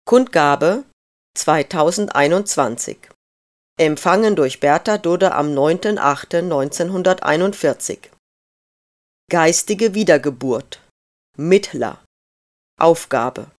Kundgabe 2021. Empfangen durch Bertha Dudde am 9.8.1941. Geistige Wiedergeburt. Mittler. Aufgabe.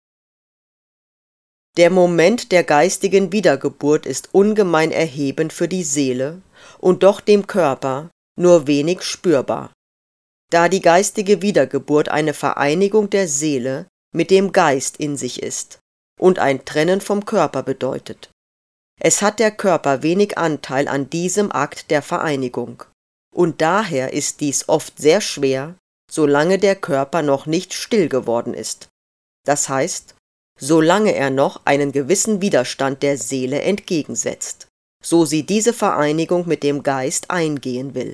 Der Moment der geistigen Wiedergeburt ist ungemein erhebend für die Seele und doch dem Körper nur wenig spürbar, da die geistige Wiedergeburt eine Vereinigung der Seele mit dem Geist in sich ist und ein Trennen vom Körper bedeutet. Es hat der Körper wenig Anteil an diesem Akt der Vereinigung, und daher ist dies oft sehr schwer, solange der Körper noch nicht still geworden ist. Das heißt, solange er noch einen gewissen Widerstand der Seele entgegensetzt, so sie diese Vereinigung mit dem Geist eingehen will.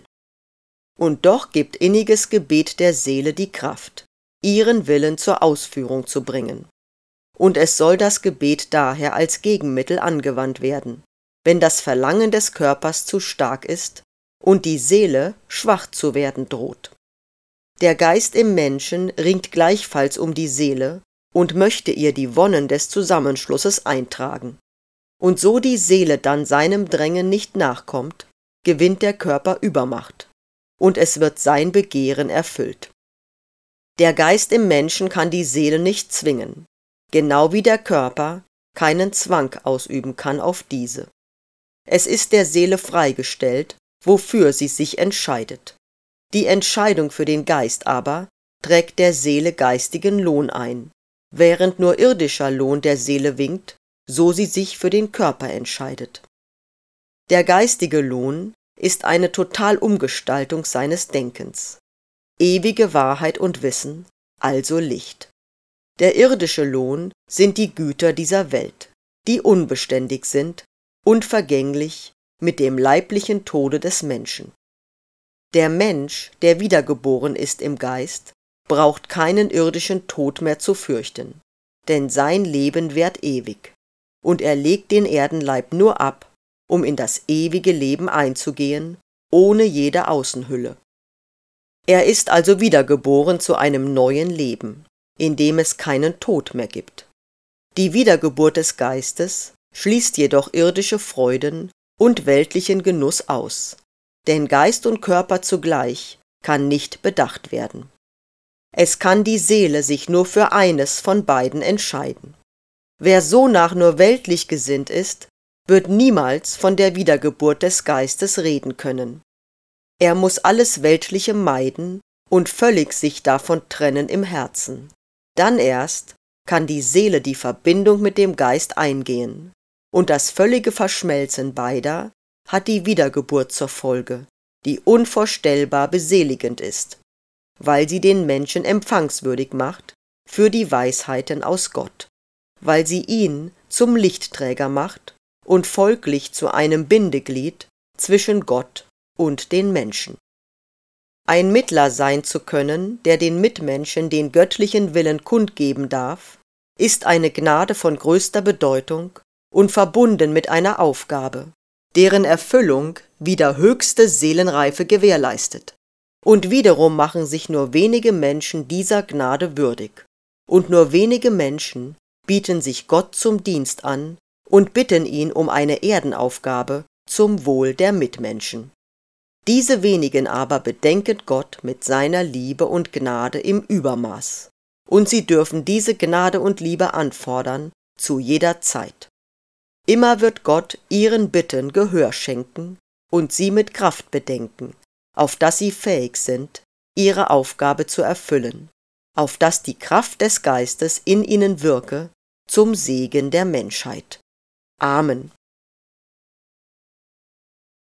Und doch gibt inniges Gebet der Seele die Kraft, ihren Willen zur Ausführung zu bringen. Und es soll das Gebet daher als Gegenmittel angewandt werden, wenn das Verlangen des Körpers zu stark ist und die Seele schwach zu werden droht. Der Geist im Menschen ringt gleichfalls um die Seele und möchte ihr die Wonnen des Zusammenschlusses eintragen. Und so die Seele dann seinem Drängen nicht nachkommt, gewinnt der Körper Übermacht, und es wird sein Begehren erfüllt. Der Geist im Menschen kann die Seele nicht zwingen, genau wie der Körper keinen Zwang ausüben kann auf diese. Es ist der Seele freigestellt, wofür sie sich entscheidet. Die Entscheidung für den Geist aber trägt der Seele geistigen Lohn ein, während nur irdischer Lohn der Seele winkt, so sie sich für den Körper entscheidet. Der geistige Lohn ist eine Totalumgestaltung seines Denkens, ewige Wahrheit und Wissen, also Licht. Der irdische Lohn sind die Güter dieser Welt, die unbeständig sind, unvergänglich mit dem leiblichen Tode des Menschen. Der Mensch, der wiedergeboren ist im Geist, braucht keinen irdischen Tod mehr zu fürchten, denn sein Leben währt ewig, und er legt den Erdenleib nur ab, um in das ewige Leben einzugehen, ohne jede Außenhülle. Er ist also wiedergeboren zu einem neuen Leben, in dem es keinen Tod mehr gibt. Die Wiedergeburt des Geistes schließt jedoch irdische Freuden und weltlichen Genuss aus, denn Geist und Körper zugleich kann nicht bedacht werden. Es kann die Seele sich nur für eines von beiden entscheiden. Wer sonach nur weltlich gesinnt ist, wird niemals von der Wiedergeburt des Geistes reden können. Er muss alles Weltliche meiden und völlig sich davon trennen im Herzen. Dann erst kann die Seele die Verbindung mit dem Geist eingehen, und das völlige Verschmelzen beider hat die Wiedergeburt zur Folge, die unvorstellbar beseligend ist, weil sie den Menschen empfangswürdig macht für die Weisheiten aus Gott, weil sie ihn zum Lichtträger macht und folglich zu einem Bindeglied zwischen Gott und den Menschen. Ein Mittler sein zu können, der den Mitmenschen den göttlichen Willen kundgeben darf, ist eine Gnade von größter Bedeutung und verbunden mit einer Aufgabe, deren Erfüllung wieder höchste Seelenreife gewährleistet. Und wiederum machen sich nur wenige Menschen dieser Gnade würdig, und nur wenige Menschen bieten sich Gott zum Dienst an und bitten ihn um eine Erdenaufgabe zum Wohl der Mitmenschen. Diese wenigen aber bedenken Gott mit seiner Liebe und Gnade im Übermaß, und sie dürfen diese Gnade und Liebe anfordern zu jeder Zeit. Immer wird Gott ihren Bitten Gehör schenken und sie mit Kraft bedenken, auf dass sie fähig sind, ihre Aufgabe zu erfüllen, auf dass die Kraft des Geistes in ihnen wirke, zum Segen der Menschheit. Amen.